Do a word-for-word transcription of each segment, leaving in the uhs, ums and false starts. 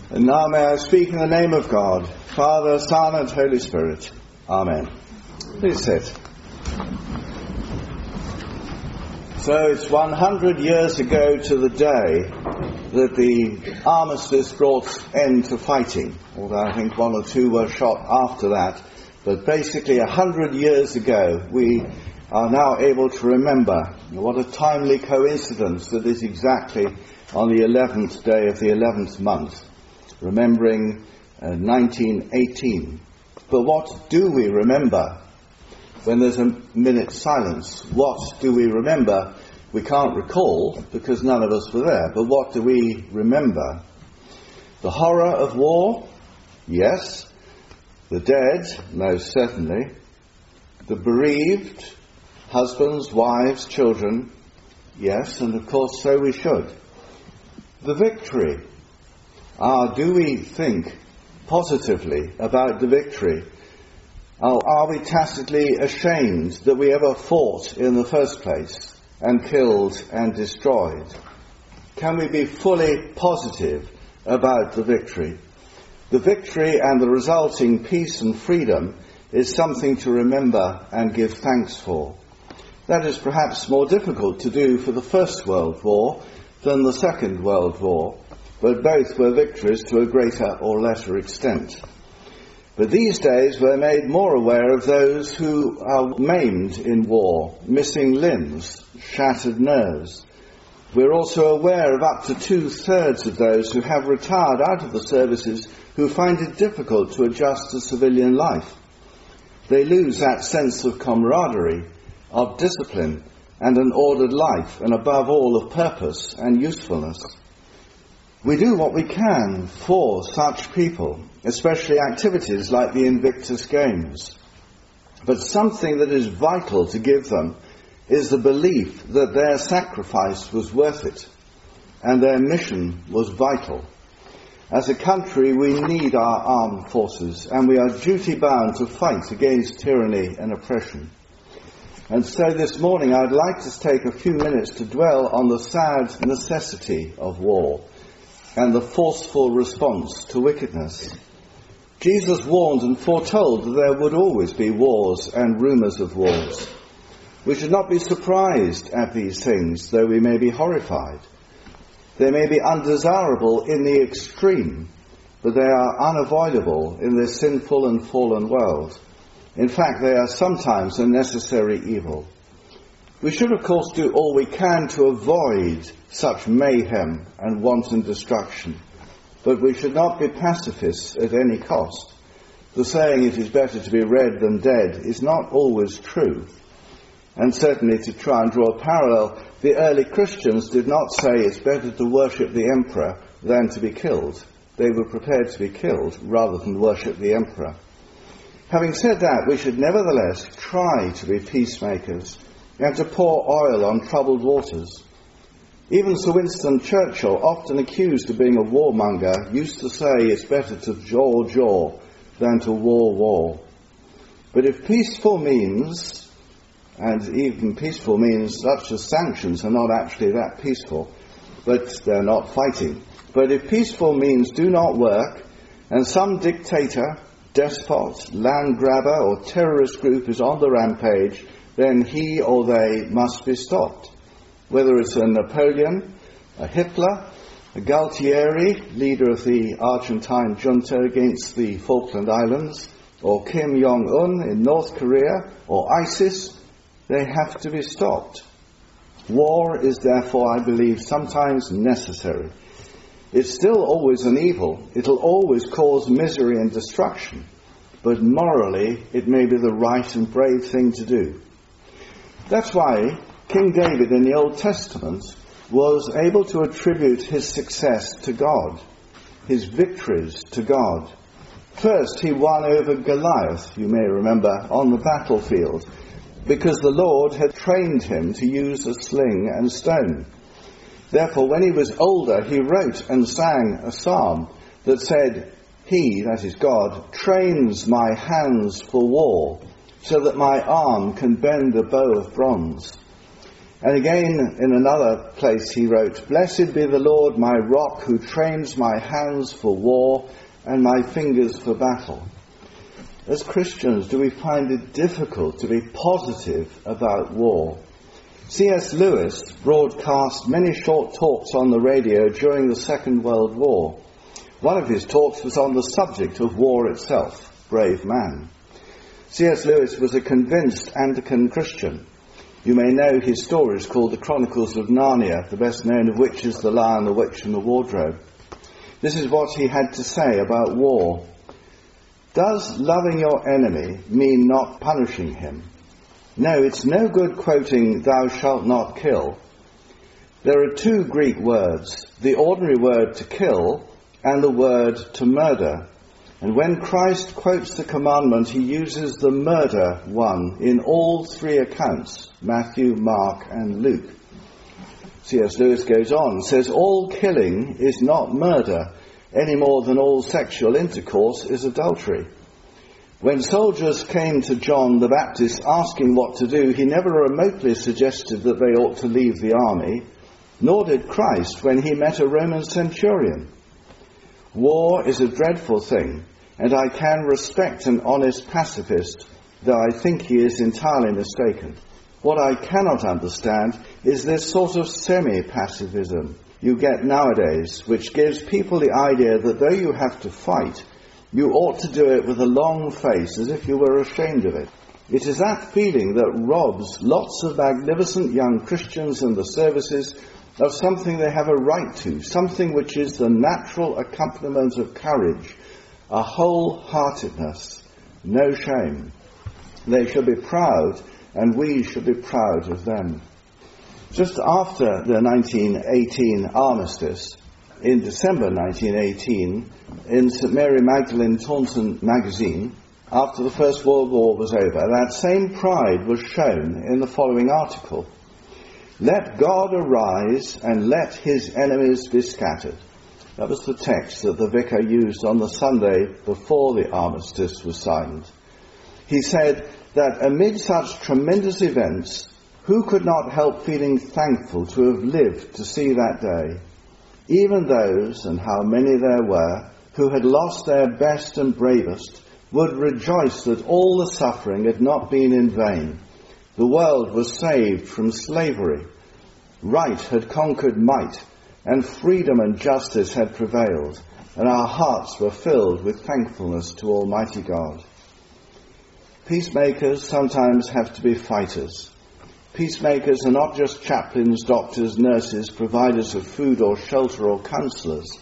And now may I speak in the name of God, Father, Son, and Holy Spirit. Amen. Please sit. So it's one hundred years ago to the day that the armistice brought end to fighting, although I think one or two were shot after that. But basically a hundred years ago we are now able to remember. What a timely coincidence that is exactly on the eleventh day of the eleventh month. Remembering uh, nineteen eighteen. But what do we remember? When there's a minute's silence, what do we remember? We can't recall because none of us were there, but what do we remember? The horror of war? Yes. The dead? Most certainly. The bereaved? Husbands, wives, children? Yes, and of course so we should. The victory? Ah, do we think positively about the victory? Oh, are we tacitly ashamed that we ever fought in the first place and killed and destroyed? Can we be fully positive about the victory? The victory and the resulting peace and freedom is something to remember and give thanks for. That is perhaps more difficult to do for the First World War than the Second World War, but both were victories to a greater or lesser extent. But these days we're made more aware of those who are maimed in war, missing limbs, shattered nerves. We're also aware of up to two-thirds of those who have retired out of the services who find it difficult to adjust to civilian life. They lose that sense of camaraderie, of discipline, and an ordered life, and above all of purpose and usefulness. We do what we can for such people, especially activities like the Invictus Games. But something that is vital to give them is the belief that their sacrifice was worth it, and their mission was vital. As a country, we need our armed forces, and we are duty-bound to fight against tyranny and oppression. And so this morning I'd like to take a few minutes to dwell on the sad necessity of war and the forceful response to wickedness. Jesus warned and foretold that there would always be wars and rumours of wars. We should not be surprised at these things, though we may be horrified. They may be undesirable in the extreme, but they are unavoidable in this sinful and fallen world. In fact, they are sometimes a necessary evil. We should, of course, do all we can to avoid such mayhem and wanton destruction, but we should not be pacifists at any cost. The saying, "it is better to be red than dead," is not always true. And certainly, to try and draw a parallel, the early Christians did not say it's better to worship the emperor than to be killed. They were prepared to be killed rather than worship the emperor. Having said that, we should nevertheless try to be peacemakers and to pour oil on troubled waters. Even Sir Winston Churchill, often accused of being a warmonger, used to say it's better to jaw jaw than to war war. But if peaceful means, and even peaceful means such as sanctions are not actually that peaceful, but they're not fighting. But if peaceful means do not work, and some dictator, despot, land grabber or terrorist group is on the rampage, then he or they must be stopped. Whether it's a Napoleon, a Hitler, a Galtieri, leader of the Argentine junta against the Falkland Islands, or Kim Jong-un in North Korea, or ISIS, they have to be stopped. War is therefore, I believe, sometimes necessary. It's still always an evil. It'll always cause misery and destruction. But morally, it may be the right and brave thing to do. That's why King David in the Old Testament was able to attribute his success to God, his victories to God. First, he won over Goliath, you may remember, on the battlefield, because the Lord had trained him to use a sling and stone. Therefore, when he was older, he wrote and sang a psalm that said, "He," that is God, "trains my hands for war, so that my arm can bend a bow of bronze." And again, in another place he wrote, "Blessed be the Lord my rock, who trains my hands for war and my fingers for battle." As Christians, do we find it difficult to be positive about war? C S Lewis broadcast many short talks on the radio during the Second World War. One of his talks was on the subject of war itself. Brave man. C S Lewis was a convinced Anglican Christian. You may know his stories called the Chronicles of Narnia, the best known of which is The Lion, the Witch and the Wardrobe. This is what he had to say about war. Does loving your enemy mean not punishing him? No, it's no good quoting "thou shalt not kill." There are two Greek words, the ordinary word to kill and the word to murder. And when Christ quotes the commandment, he uses the murder one in all three accounts, Matthew, Mark and Luke. C S Lewis goes on and says, all killing is not murder, any more than all sexual intercourse is adultery. When soldiers came to John the Baptist asking what to do, he never remotely suggested that they ought to leave the army, nor did Christ when he met a Roman centurion. War is a dreadful thing, and I can respect an honest pacifist, though I think he is entirely mistaken. What I cannot understand is this sort of semi-pacifism you get nowadays, which gives people the idea that though you have to fight, you ought to do it with a long face, as if you were ashamed of it. It is that feeling that robs lots of magnificent young Christians in the services of something they have a right to, something which is the natural accompaniment of courage, a wholeheartedness, no shame. They should be proud, and we should be proud of them. Just after the nineteen eighteen armistice, in December nineteen eighteen, in Saint Mary Magdalene Taunton magazine, after the First World War was over, that same pride was shown in the following article. Let God arise and let his enemies be scattered. That was the text that the vicar used on the Sunday before the armistice was signed. He said that amid such tremendous events, who could not help feeling thankful to have lived to see that day? Even those, and how many there were, who had lost their best and bravest, would rejoice that all the suffering had not been in vain. The world was saved from slavery. Right had conquered might, and freedom and justice had prevailed, and our hearts were filled with thankfulness to Almighty God. Peacemakers sometimes have to be fighters. Peacemakers are not just chaplains, doctors, nurses, providers of food or shelter or counsellors.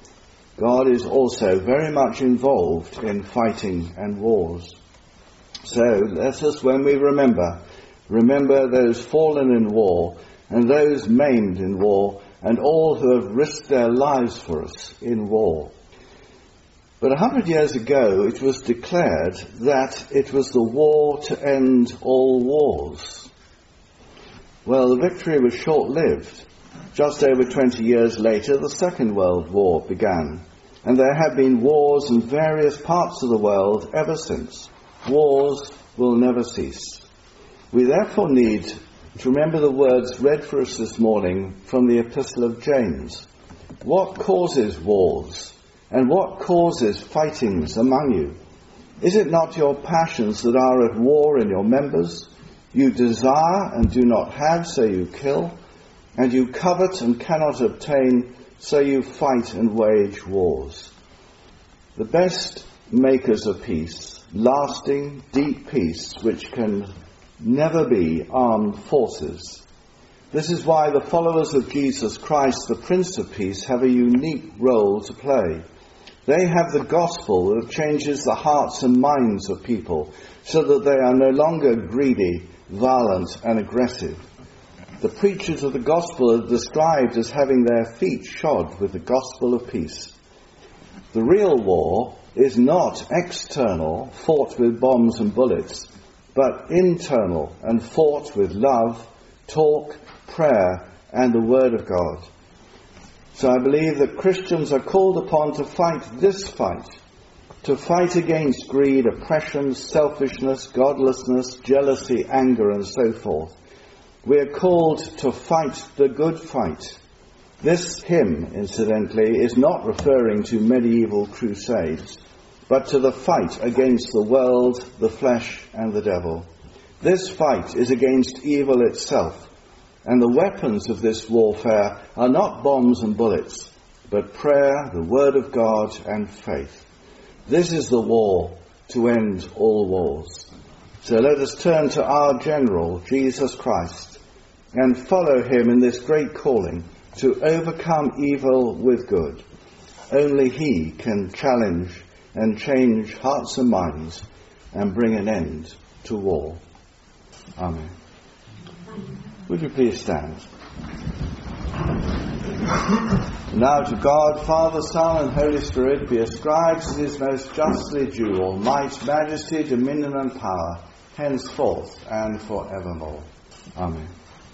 God is also very much involved in fighting and wars. So let us, when we remember, remember those fallen in war and those maimed in war and all who have risked their lives for us in war. But a hundred years ago it was declared that it was the war to end all wars. Well, the victory was short-lived. Just over twenty years later, the Second World War began, and there have been wars in various parts of the world ever since. Wars will never cease. We therefore need to remember the words read for us this morning from the Epistle of James. What causes wars, and what causes fightings among you? Is it not your passions that are at war in your members? You desire and do not have, so you kill, and you covet and cannot obtain, so you fight and wage wars. The best makers of peace, lasting, deep peace, which can never be armed forces. This is why the followers of Jesus Christ, the Prince of Peace, have a unique role to play. They have the gospel that changes the hearts and minds of people so that they are no longer greedy, violent and aggressive. The preachers of the gospel are described as having their feet shod with the gospel of peace. The real war is not external, fought with bombs and bullets, but internal and fought with love, talk, prayer and the word of God. So I believe that Christians are called upon to fight this fight, to fight against greed, oppression, selfishness, godlessness, jealousy, anger and so forth. We are called to fight the good fight. This hymn, incidentally, is not referring to medieval crusades, but to the fight against the world, the flesh, and the devil. This fight is against evil itself, and the weapons of this warfare are not bombs and bullets, but prayer, the word of God, and faith. This is the war to end all wars. So let us turn to our general, Jesus Christ, and follow him in this great calling to overcome evil with good. Only he can challenge and change hearts and minds and bring an end to war. Amen. Would you please stand? Now to God, Father, Son, and Holy Spirit be ascribed as is most justly due all might, majesty, dominion, and power, henceforth and forevermore. Amen.